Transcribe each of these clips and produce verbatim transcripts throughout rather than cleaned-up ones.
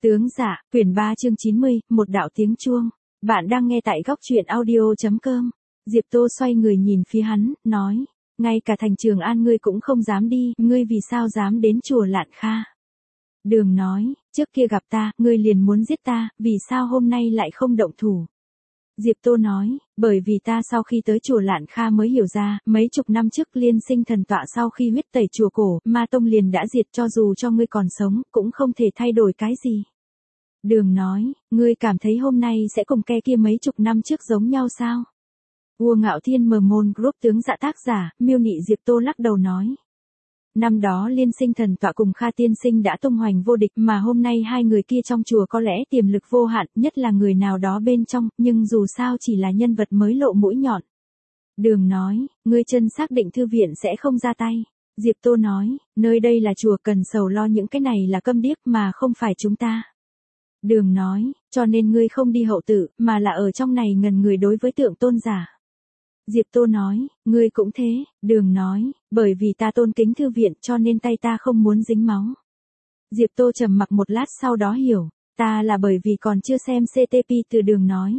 Tướng giả, quyển ba chương chín mươi, một đạo tiếng chuông. Bạn đang nghe tại góc truyện audio.com. Diệp Tô xoay người nhìn phía hắn, nói. Ngay cả thành Trường An ngươi cũng không dám đi, ngươi vì sao dám đến chùa Lạn Kha? Đường nói, trước kia gặp ta, ngươi liền muốn giết ta, vì sao hôm nay lại không động thủ? Diệp Tô nói, bởi vì ta sau khi tới chùa Lạn Kha mới hiểu ra, mấy chục năm trước Liên Sinh thần tọa sau khi huyết tẩy chùa cổ, Ma Tông liền đã diệt, cho dù cho ngươi còn sống, cũng không thể thay đổi cái gì. Đường nói, ngươi cảm thấy hôm nay sẽ cùng ke kia mấy chục năm trước giống nhau sao? Vua Ngạo Thiên Mờ Môn Group tướng dạ tác giả, miêu nị Diệp Tô lắc đầu nói. Năm đó Liên Sinh thần tọa cùng Kha Tiên Sinh đã tung hoành vô địch, mà hôm nay hai người kia trong chùa có lẽ tiềm lực vô hạn, nhất là người nào đó bên trong, nhưng dù sao chỉ là nhân vật mới lộ mũi nhọn. Đường nói, ngươi chân xác định thư viện sẽ không ra tay. Diệp Tô nói, nơi đây là chùa, cần sầu lo những cái này là câm điếc mà không phải chúng ta. Đường nói, cho nên ngươi không đi hậu tự, mà là ở trong này ngần người đối với tượng tôn giả. Diệp Tô nói, ngươi cũng thế. Đường nói, bởi vì ta tôn kính thư viện cho nên tay ta không muốn dính máu. Diệp Tô trầm mặc một lát sau đó hiểu, ta là bởi vì còn chưa xem xê tê pê. Từ Đường nói.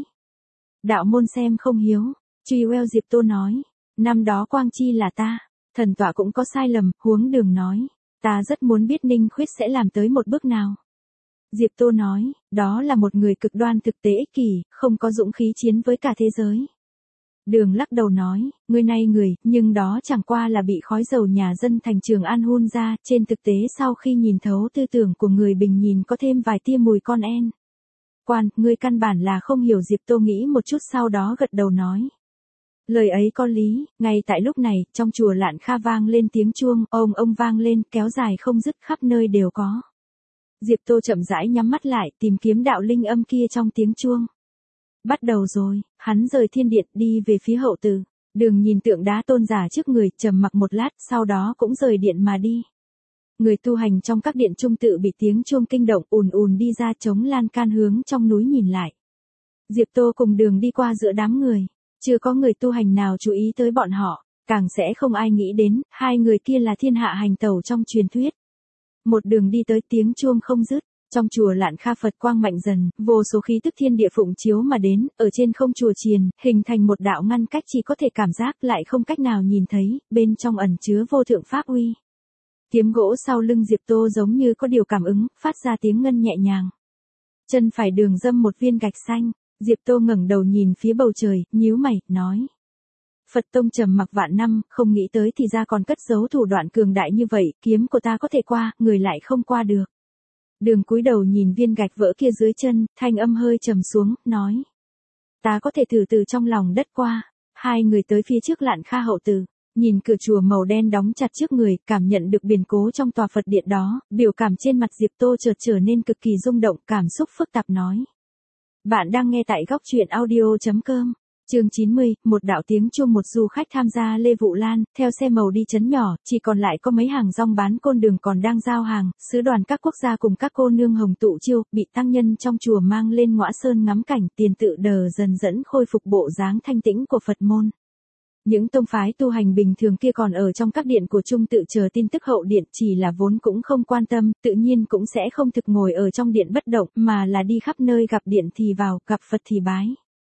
Đạo môn xem không hiếu. Truy well. Diệp Tô nói, năm đó Quang Chi là ta, thần tọa cũng có sai lầm. Huống Đường nói, ta rất muốn biết Ninh Khuyết sẽ làm tới một bước nào. Diệp Tô nói, đó là một người cực đoan thực tế ích kỷ, không có dũng khí chiến với cả thế giới. Đường lắc đầu nói, người này người, nhưng đó chẳng qua là bị khói dầu nhà dân thành Trường An hun ra, trên thực tế sau khi nhìn thấu tư tưởng của người bình nhìn có thêm vài tia mùi con en. Quan, ngươi căn bản là không hiểu. Diệp Tô nghĩ một chút sau đó gật đầu nói. Lời ấy có lý. Ngay tại lúc này, trong chùa Lạn Kha vang lên tiếng chuông, ông ông vang lên, kéo dài không dứt, khắp nơi đều có. Diệp Tô chậm rãi nhắm mắt lại, tìm kiếm đạo linh âm kia trong tiếng chuông. Bắt đầu rồi, hắn rời thiên điện đi về phía hậu từ. Đường nhìn tượng đá tôn giả trước người, trầm mặc một lát, sau đó cũng rời điện mà đi. Người tu hành trong các điện trung tự bị tiếng chuông kinh động, ùn ùn đi ra chống lan can hướng trong núi nhìn lại. Diệp Tô cùng Đường đi qua giữa đám người, chưa có người tu hành nào chú ý tới bọn họ, càng sẽ không ai nghĩ đến, hai người kia là thiên hạ hành tẩu trong truyền thuyết. Một đường đi tới tiếng chuông không dứt. Trong chùa Lạn Kha Phật quang mạnh dần, vô số khí tức thiên địa phụng chiếu mà đến, ở trên không chùa chiền, hình thành một đạo ngăn cách chỉ có thể cảm giác lại không cách nào nhìn thấy, bên trong ẩn chứa vô thượng pháp uy. Kiếm gỗ sau lưng Diệp Tô giống như có điều cảm ứng, phát ra tiếng ngân nhẹ nhàng. Chân phải Đường dâm một viên gạch xanh, Diệp Tô ngẩng đầu nhìn phía bầu trời, nhíu mày, nói. Phật tông trầm mặc vạn năm, không nghĩ tới thì ra còn cất giấu thủ đoạn cường đại như vậy, kiếm của ta có thể qua, người lại không qua được. Đường cúi đầu nhìn viên gạch vỡ kia dưới chân, thanh âm hơi trầm xuống, nói. Ta có thể thử từ trong lòng đất qua. Hai người tới phía trước Lạn Kha hậu từ, nhìn cửa chùa màu đen đóng chặt trước người, cảm nhận được biến cố trong tòa Phật điện đó, biểu cảm trên mặt Diệp Tô chợt trở nên cực kỳ rung động, cảm xúc phức tạp nói. Bạn đang nghe tại góc truyện audio.com. Chương chín mươi, một đạo tiếng chuông. Một du khách tham gia Lê Vụ Lan, theo xe màu đi trấn nhỏ, chỉ còn lại có mấy hàng rong bán côn đường còn đang giao hàng, sứ đoàn các quốc gia cùng các cô nương hồng tụ chiêu, bị tăng nhân trong chùa mang lên ngõa sơn ngắm cảnh, tiền tự đờ dần dẫn khôi phục bộ dáng thanh tĩnh của Phật môn. Những tông phái tu hành bình thường kia còn ở trong các điện của trung tự chờ tin tức hậu điện, chỉ là vốn cũng không quan tâm, tự nhiên cũng sẽ không thực ngồi ở trong điện bất động, mà là đi khắp nơi, gặp điện thì vào, gặp Phật thì bái.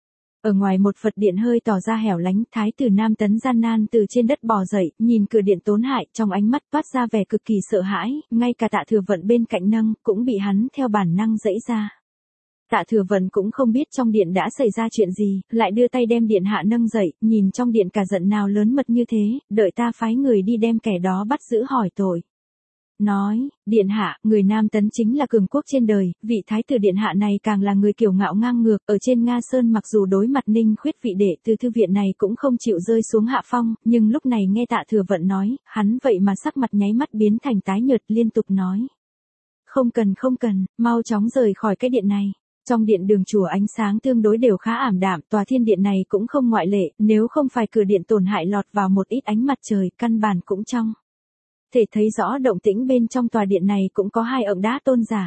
Ở ngoài một Phật điện hơi tỏ ra hẻo lánh, Thái tử Nam Tấn gian nan từ trên đất bò dậy, nhìn cửa điện tốn hại, trong ánh mắt toát ra vẻ cực kỳ sợ hãi, ngay cả Tạ Thừa Vận bên cạnh nâng, cũng bị hắn theo bản năng giãy ra. Tạ Thừa Vận cũng không biết trong điện đã xảy ra chuyện gì, lại đưa tay đem điện hạ nâng dậy, nhìn trong điện cả giận nào lớn mật như thế, đợi ta phái người đi đem kẻ đó bắt giữ hỏi tội. Nói, điện hạ, người Nam Tấn chính là cường quốc trên đời, vị thái tử điện hạ này càng là người kiêu ngạo ngang ngược, ở trên Nga Sơn mặc dù đối mặt Ninh Khuyết vị đệ từ thư viện này cũng không chịu rơi xuống hạ phong, nhưng lúc này nghe Tạ Thừa Vận nói, hắn vậy mà sắc mặt nháy mắt biến thành tái nhợt, liên tục nói. Không cần không cần, mau chóng rời khỏi cái điện này. Trong điện đường chùa ánh sáng tương đối đều khá ảm đạm, tòa thiên điện này cũng không ngoại lệ, nếu không phải cửa điện tổn hại lọt vào một ít ánh mặt trời, căn bản cũng trong. Thể thấy rõ động tĩnh bên trong tòa điện này cũng có hai tượng đá tôn giả.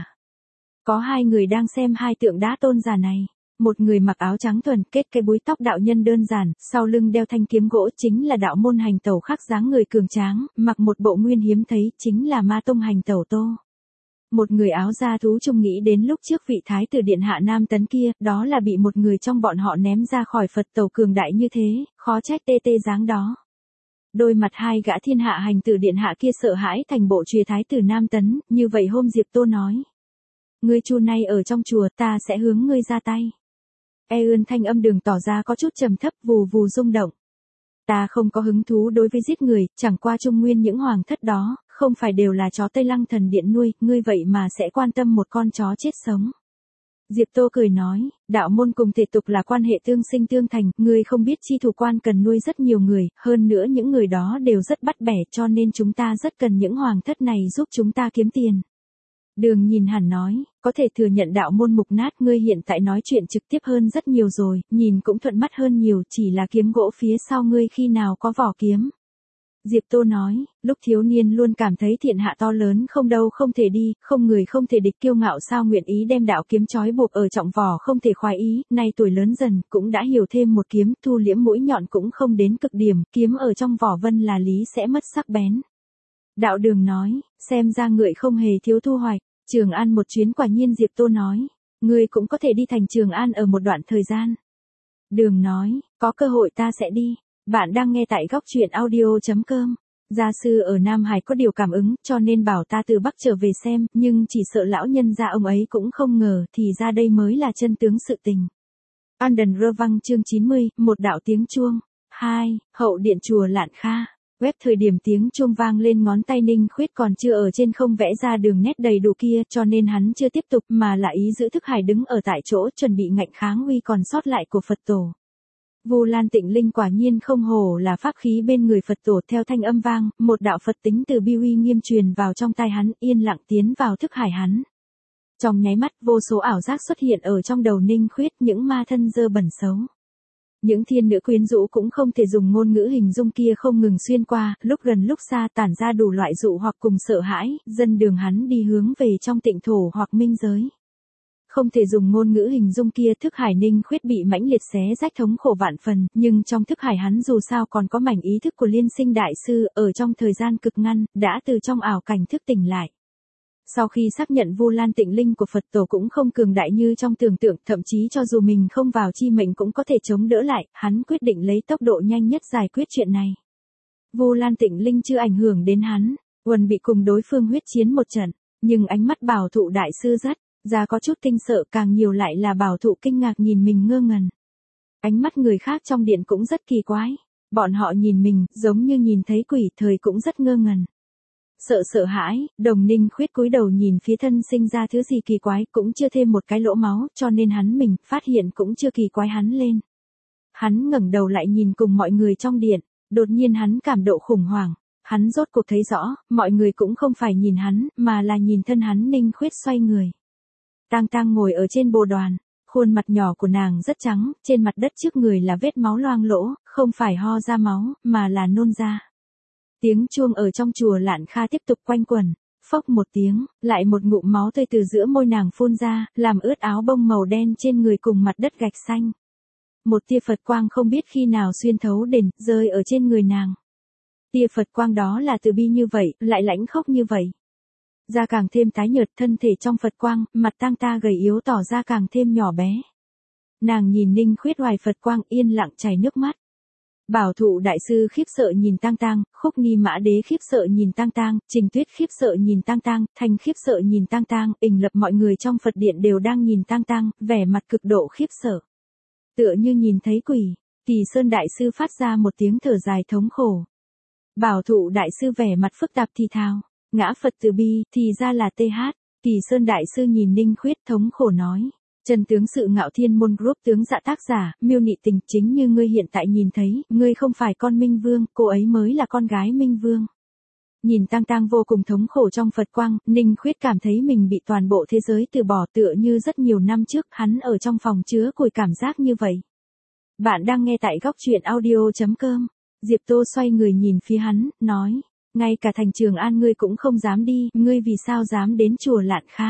Có hai người đang xem hai tượng đá tôn giả này. Một người mặc áo trắng thuần, kết cái búi tóc đạo nhân đơn giản, sau lưng đeo thanh kiếm gỗ chính là đạo môn hành tẩu, khác dáng người cường tráng, mặc một bộ nguyên hiếm thấy, chính là Ma Tông hành tẩu Tô. Một người áo da thú trung nghĩ đến lúc trước vị thái tử điện hạ Nam Tấn kia, đó là bị một người trong bọn họ ném ra khỏi Phật tổ cường đại như thế, khó trách tê tê dáng đó. Đôi mặt hai gã thiên hạ hành tử điện hạ kia sợ hãi thành bộ chùa thái tử Nam Tấn, như vậy hôm Diệp Tô nói. Ngươi chu nay ở trong chùa, ta sẽ hướng ngươi ra tay. E ươn thanh âm Đường tỏ ra có chút trầm thấp, vù vù rung động. Ta không có hứng thú đối với giết người, chẳng qua Trung Nguyên những hoàng thất đó, không phải đều là chó Tây Lăng thần điện nuôi, ngươi vậy mà sẽ quan tâm một con chó chết sống. Diệp Tô cười nói, đạo môn cùng thể tục là quan hệ tương sinh tương thành, ngươi không biết chi thủ quan cần nuôi rất nhiều người, hơn nữa những người đó đều rất bắt bẻ cho nên chúng ta rất cần những hoàng thất này giúp chúng ta kiếm tiền. Đường nhìn hẳn nói, có thể thừa nhận đạo môn mục nát, ngươi hiện tại nói chuyện trực tiếp hơn rất nhiều rồi, nhìn cũng thuận mắt hơn nhiều, chỉ là kiếm gỗ phía sau ngươi khi nào có vỏ kiếm. Diệp Tô nói, lúc thiếu niên luôn cảm thấy thiện hạ to lớn không đâu không thể đi, không người không thể địch, kiêu ngạo sao nguyện ý đem đạo kiếm trói buộc ở trọng vỏ không thể khoái ý, nay tuổi lớn dần cũng đã hiểu thêm một kiếm, thu liễm mũi nhọn cũng không đến cực điểm, kiếm ở trong vỏ vân là lý sẽ mất sắc bén. Đạo Đường nói, xem ra ngợi không hề thiếu thu hoạch. Trường An một chuyến quả nhiên. Diệp Tô nói, ngươi cũng có thể đi thành Trường An ở một đoạn thời gian. Đường nói, có cơ hội ta sẽ đi. Bạn đang nghe tại góc truyện audio chấm com. Gia sư ở Nam Hải có điều cảm ứng, cho nên bảo ta từ Bắc trở về xem, nhưng chỉ sợ lão nhân gia ông ấy cũng không ngờ, thì ra đây mới là chân tướng sự tình. Anden Rơ Văng chương chín mươi, một đạo tiếng chuông. hai. Hậu điện chùa Lạn Kha. Web thời điểm tiếng chuông vang lên, ngón tay Ninh Khuyết còn chưa ở trên không vẽ ra đường nét đầy đủ kia, cho nên hắn chưa tiếp tục mà là ý giữ Thức Hải đứng ở tại chỗ chuẩn bị ngạnh kháng uy còn sót lại của Phật tổ. Vu Lan Tịnh Linh quả nhiên không hổ là pháp khí bên người Phật tổ, theo thanh âm vang, một đạo Phật tính từ bi uy nghiêm truyền vào trong tai hắn, yên lặng tiến vào thức hải hắn. Trong nháy mắt, vô số ảo giác xuất hiện ở trong đầu Ninh Khuyết, những ma thân dơ bẩn xấu. Những thiên nữ quyến rũ cũng không thể dùng ngôn ngữ hình dung kia không ngừng xuyên qua, lúc gần lúc xa tản ra đủ loại dụ hoặc cùng sợ hãi, dân đường hắn đi hướng về trong tịnh thổ hoặc minh giới. Không thể dùng ngôn ngữ hình dung kia, thức hải Ninh Khuyết bị mãnh liệt xé rách thống khổ vạn phần, nhưng trong thức hải hắn dù sao còn có mảnh ý thức của Liên Sinh Đại Sư, ở trong thời gian cực ngắn, đã từ trong ảo cảnh thức tỉnh lại. Sau khi xác nhận Vu Lan Tịnh Linh của Phật tổ cũng không cường đại như trong tưởng tượng, thậm chí cho dù mình không vào chi mệnh cũng có thể chống đỡ lại, hắn quyết định lấy tốc độ nhanh nhất giải quyết chuyện này. Vu Lan Tịnh Linh chưa ảnh hưởng đến hắn, Uẩn bị cùng đối phương huyết chiến một trận, nhưng ánh mắt Bảo Thụ Đại Sư rất ra có chút kinh sợ, càng nhiều lại là Bảo Thụ kinh ngạc nhìn mình ngơ ngẩn. Ánh mắt người khác trong điện cũng rất kỳ quái, bọn họ nhìn mình giống như nhìn thấy quỷ, thời cũng rất ngơ ngẩn. Sợ sợ hãi, Đồng Ninh Khuyết cúi đầu nhìn phía thân sinh ra thứ gì kỳ quái, cũng chưa thêm một cái lỗ máu, cho nên hắn mình phát hiện cũng chưa kỳ quái hắn lên. Hắn ngẩng đầu lại nhìn cùng mọi người trong điện, đột nhiên hắn cảm độ khủng hoảng, hắn rốt cuộc thấy rõ, mọi người cũng không phải nhìn hắn, mà là nhìn thân hắn. Ninh Khuyết xoay người. Tang Tang ngồi ở trên bồ đoàn, khuôn mặt nhỏ của nàng rất trắng, trên mặt đất trước người là vết máu loang lỗ, không phải ho ra máu, mà là nôn ra. Tiếng chuông ở trong chùa Lạn Kha tiếp tục quanh quẩn, phốc một tiếng, lại một ngụm máu tươi từ giữa môi nàng phun ra, làm ướt áo bông màu đen trên người cùng mặt đất gạch xanh. Một tia Phật quang không biết khi nào xuyên thấu đền, rơi ở trên người nàng. Tia Phật quang đó là từ bi như vậy, lại lãnh khốc như vậy. Da càng thêm tái nhợt, thân thể trong Phật quang, mặt Tang Ta gầy yếu tỏ ra càng thêm nhỏ bé. Nàng nhìn Ninh Khuyết hoài Phật quang, yên lặng chảy nước mắt. Bảo Thụ Đại Sư khiếp sợ nhìn Tang Tang, Khúc Ni Mã Đế khiếp sợ nhìn Tang Tang, Trình Tuyết khiếp sợ nhìn Tang Tang, Thanh khiếp sợ nhìn Tang Tang, Ình Lập mọi người trong Phật điện đều đang nhìn Tang Tang, vẻ mặt cực độ khiếp sợ. Tựa như nhìn thấy quỷ, Kỳ Sơn Đại Sư phát ra một tiếng thở dài thống khổ. Bảo Thụ Đại Sư vẻ mặt phức tạp thì thào, ngã Phật từ bi, thì ra là tê hát. Kỳ Sơn Đại Sư nhìn Ninh Khuyết thống khổ nói. Chân tướng sự Ngạo Thiên Môn Group tướng dạ tác giả, miêu nị tình, chính như ngươi hiện tại nhìn thấy, ngươi không phải con Minh Vương, cô ấy mới là con gái Minh Vương. Nhìn Tang Tang vô cùng thống khổ trong Phật quang, Ninh Khuyết cảm thấy mình bị toàn bộ thế giới từ bỏ, tựa như rất nhiều năm trước, hắn ở trong phòng chứa củi cảm giác như vậy. Bạn đang nghe tại góc truyện audio chấm com. Diệp Tô xoay người nhìn phía hắn, nói, ngay cả thành Trường An ngươi cũng không dám đi, ngươi vì sao dám đến chùa Lạn Kha?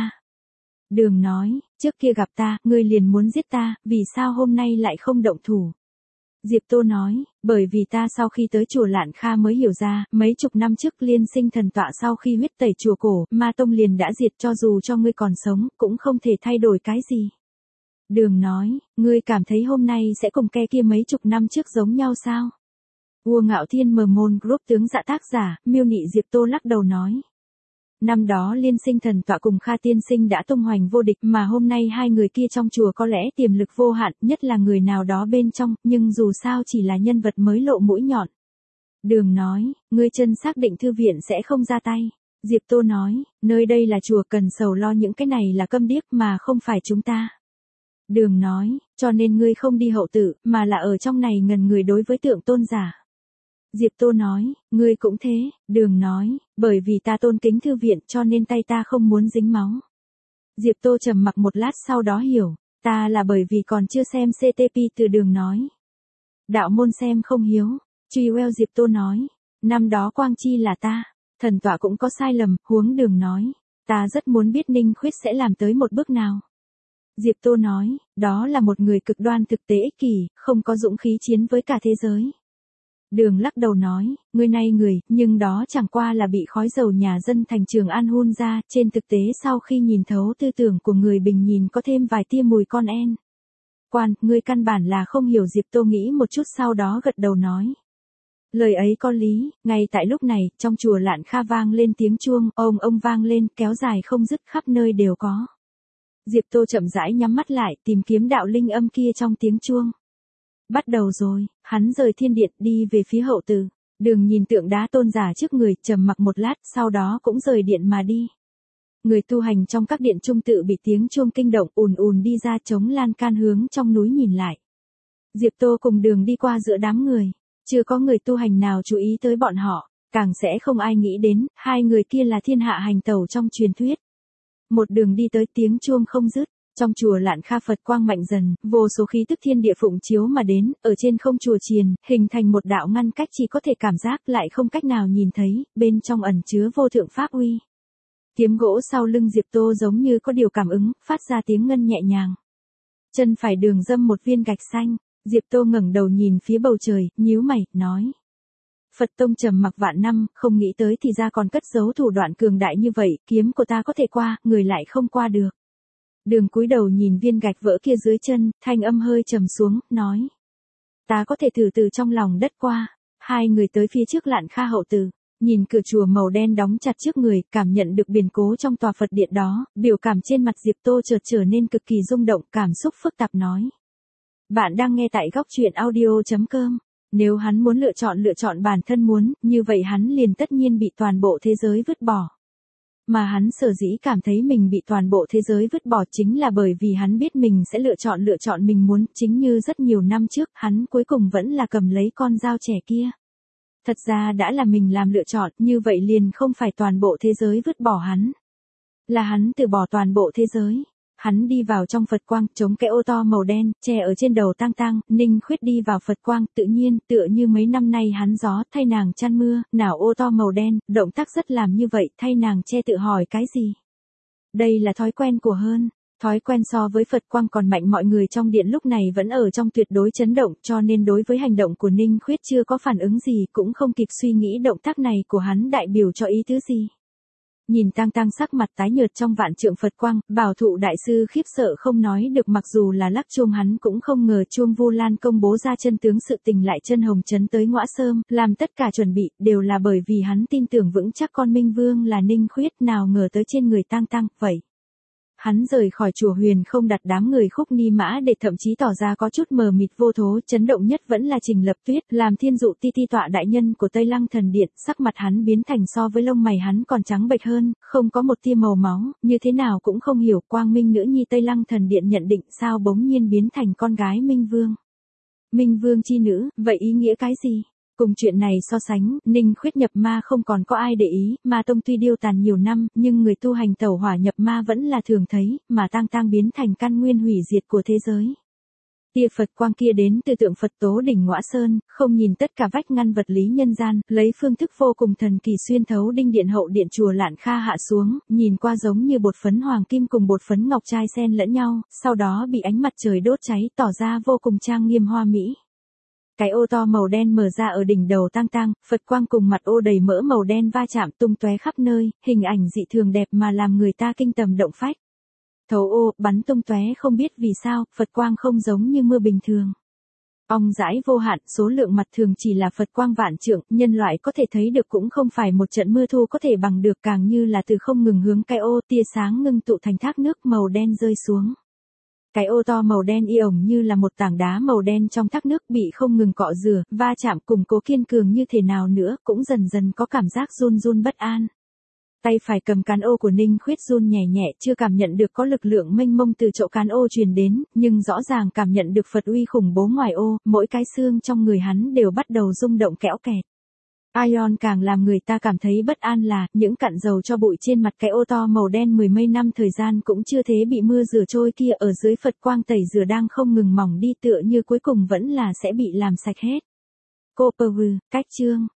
Đường nói, trước kia gặp ta, ngươi liền muốn giết ta, vì sao hôm nay lại không động thủ? Diệp Tô nói, bởi vì ta sau khi tới chùa Lạn Kha mới hiểu ra, mấy chục năm trước liên sinh thần tọa sau khi huyết tẩy chùa cổ, ma tông liền đã diệt, cho dù cho ngươi còn sống, cũng không thể thay đổi cái gì. Đường nói, ngươi cảm thấy hôm nay sẽ cùng ke kia mấy chục năm trước giống nhau sao? Vua Ngạo Thiên Mờ Môn Group tướng dạ tác giả, miêu nị Diệp Tô lắc đầu nói. Năm đó liên sinh thần tọa cùng Kha tiên sinh đã tung hoành vô địch, mà hôm nay hai người kia trong chùa có lẽ tiềm lực vô hạn, nhất là người nào đó bên trong, nhưng dù sao chỉ là nhân vật mới lộ mũi nhọn. Đường nói, ngươi chân xác định thư viện sẽ không ra tay. Diệp Tô nói, nơi đây là chùa, cần sầu lo những cái này là câm điếc mà không phải chúng ta. Đường nói, cho nên ngươi không đi hậu tự, mà là ở trong này ngần người đối với tượng tôn giả. Diệp Tô nói, ngươi cũng thế. Đường nói, bởi vì ta tôn kính thư viện cho nên tay ta không muốn dính máu. Diệp Tô trầm mặc một lát sau đó hiểu, ta là bởi vì còn chưa xem xê tê pê. Từ Đường nói, đạo môn xem không hiếu. Truy well. Diệp Tô nói, năm đó Quang Chi là ta, thần tọa cũng có sai lầm. Huống Đường nói, ta rất muốn biết Ninh Khuyết sẽ làm tới một bước nào. Diệp Tô nói, đó là một người cực đoan thực tế ích kỷ, không có dũng khí chiến với cả thế giới. Đường lắc đầu nói, người này người, nhưng đó chẳng qua là bị khói dầu nhà dân thành Trường An hun ra, trên thực tế sau khi nhìn thấu tư tưởng của người bình nhìn có thêm vài tia mùi con en. Quan, ngươi căn bản là không hiểu. Diệp Tô nghĩ một chút sau đó gật đầu nói. Lời ấy có lý. Ngay tại lúc này, trong chùa Lạn Kha vang lên tiếng chuông, ông ông vang lên, kéo dài không dứt, khắp nơi đều có. Diệp Tô chậm rãi nhắm mắt lại, tìm kiếm đạo linh âm kia trong tiếng chuông. Bắt đầu rồi. Hắn rời thiên điện đi về phía hậu từ. Đường nhìn tượng đá tôn giả trước người, trầm mặc một lát, sau đó cũng rời điện mà đi. Người tu hành trong các điện trung tự bị tiếng chuông kinh động, ùn ùn đi ra, chống lan can hướng trong núi nhìn lại. Diệp Tô cùng Đường đi qua giữa đám người, chưa có người tu hành nào chú ý tới bọn họ, càng sẽ không ai nghĩ đến, hai người kia là thiên hạ hành tẩu trong truyền thuyết. Một đường đi tới, tiếng chuông không dứt. Trong chùa Lạn Kha Phật quang mạnh dần, vô số khí tức thiên địa phụng chiếu mà đến, ở trên không chùa chiền, hình thành một đạo ngăn cách chỉ có thể cảm giác lại không cách nào nhìn thấy, bên trong ẩn chứa vô thượng pháp uy. Kiếm gỗ sau lưng Diệp Tô giống như có điều cảm ứng, phát ra tiếng ngân nhẹ nhàng. Chân phải Đường dâm một viên gạch xanh. Diệp Tô ngẩng đầu nhìn phía bầu trời, nhíu mày, nói. Phật tông trầm mặc vạn năm, không nghĩ tới thì ra còn cất giấu thủ đoạn cường đại như vậy, kiếm của ta có thể qua, người lại không qua được. Đường cúi đầu nhìn viên gạch vỡ kia dưới chân, thanh âm hơi trầm xuống, nói. Ta có thể thử từ trong lòng đất qua. Hai người tới phía trước Lạn Kha hậu từ, nhìn cửa chùa màu đen đóng chặt trước người, cảm nhận được biến cố trong tòa Phật điện đó, biểu cảm trên mặt Diệp Tô chợt trở nên cực kỳ rung động, cảm xúc phức tạp nói. Bạn đang nghe tại góc truyện audio chấm com. Nếu hắn muốn lựa chọn lựa chọn bản thân muốn, như vậy hắn liền tất nhiên bị toàn bộ thế giới vứt bỏ. Mà hắn sở dĩ cảm thấy mình bị toàn bộ thế giới vứt bỏ chính là bởi vì hắn biết mình sẽ lựa chọn lựa chọn mình muốn, chính như rất nhiều năm trước, hắn cuối cùng vẫn là cầm lấy con dao trẻ kia. Thật ra đã là mình làm lựa chọn, như vậy liền không phải toàn bộ thế giới vứt bỏ hắn. Là hắn từ bỏ toàn bộ thế giới. Hắn đi vào trong Phật quang, chống cái ô to màu đen, che ở trên đầu tang tang, Ninh Khuyết đi vào Phật quang, tự nhiên, tựa như mấy năm nay hắn gió, thay nàng chăn mưa, nào ô to màu đen, động tác rất làm như vậy, thay nàng che tự hỏi cái gì. Đây là thói quen của hơn. Thói quen so với Phật quang còn mạnh, mọi người trong điện lúc này vẫn ở trong tuyệt đối chấn động, cho nên đối với hành động của Ninh Khuyết chưa có phản ứng gì, cũng không kịp suy nghĩ động tác này của hắn đại biểu cho ý tứ gì. Nhìn tang tang sắc mặt tái nhợt trong vạn trượng Phật quang, Bảo Thụ đại sư khiếp sợ không nói được, mặc dù là lắc chuông hắn cũng không ngờ chuông Vu Lan công bố ra chân tướng sự tình lại chân hồng chấn tới ngõa sơm, làm tất cả chuẩn bị, đều là bởi vì hắn tin tưởng vững chắc con Minh Vương là Ninh Khuyết, nào ngờ tới trên người tang tang, vậy. Hắn rời khỏi chùa Huyền không đặt đám người Khúc Ni Mã để thậm chí tỏ ra có chút mờ mịt vô thố, chấn động nhất vẫn là Trình Lập Tuyết, làm thiên dụ ti ti tọa đại nhân của Tây Lăng thần điện, sắc mặt hắn biến thành so với lông mày hắn còn trắng bệch hơn, không có một tia màu máu, như thế nào cũng không hiểu, Quang Minh nữ nhi Tây Lăng thần điện nhận định sao bỗng nhiên biến thành con gái Minh Vương. Minh Vương chi nữ, vậy ý nghĩa cái gì? Cùng chuyện này so sánh, Ninh Khuyết nhập ma không còn có ai để ý, ma tông tuy điêu tàn nhiều năm, nhưng người tu hành tẩu hỏa nhập ma vẫn là thường thấy, mà tang tang biến thành căn nguyên hủy diệt của thế giới. Tia Phật quang kia đến từ tượng Phật Tố đỉnh Ngõa Sơn, không nhìn tất cả vách ngăn vật lý nhân gian, lấy phương thức vô cùng thần kỳ xuyên thấu đinh điện hậu điện chùa Lạn Kha hạ xuống, nhìn qua giống như bột phấn hoàng kim cùng bột phấn ngọc trai xen lẫn nhau, sau đó bị ánh mặt trời đốt cháy, tỏ ra vô cùng trang nghiêm hoa mỹ. Cái ô to màu đen mở ra ở đỉnh đầu tang tang, Phật quang cùng mặt ô đầy mỡ màu đen va chạm tung tóe khắp nơi, hình ảnh dị thường đẹp mà làm người ta kinh tởm động phách. Thấu ô, bắn tung tóe không biết vì sao, Phật quang không giống như mưa bình thường. Ong dãi vô hạn, số lượng mặt thường chỉ là Phật quang vạn trượng, nhân loại có thể thấy được cũng không phải một trận mưa thu có thể bằng được, càng như là từ không ngừng hướng cái ô, tia sáng ngưng tụ thành thác nước màu đen rơi xuống. Cái ô to màu đen y ổng như là một tảng đá màu đen trong thác nước bị không ngừng cọ rửa, va chạm củng cố kiên cường như thế nào nữa, cũng dần dần có cảm giác run run bất an. Tay phải cầm cán ô của Ninh Khuyết run nhẹ nhẹ, chưa cảm nhận được có lực lượng mênh mông từ chỗ cán ô truyền đến, nhưng rõ ràng cảm nhận được Phật uy khủng bố ngoài ô, mỗi cái xương trong người hắn đều bắt đầu rung động kẽo kẹt. Ion càng làm người ta cảm thấy bất an là, những cặn dầu cho bụi trên mặt cái ô to màu đen mười mấy năm thời gian cũng chưa thế bị mưa rửa trôi kia ở dưới Phật quang tẩy rửa đang không ngừng mỏng đi, tựa như cuối cùng vẫn là sẽ bị làm sạch hết. Cô Pơ Vư, cách chương.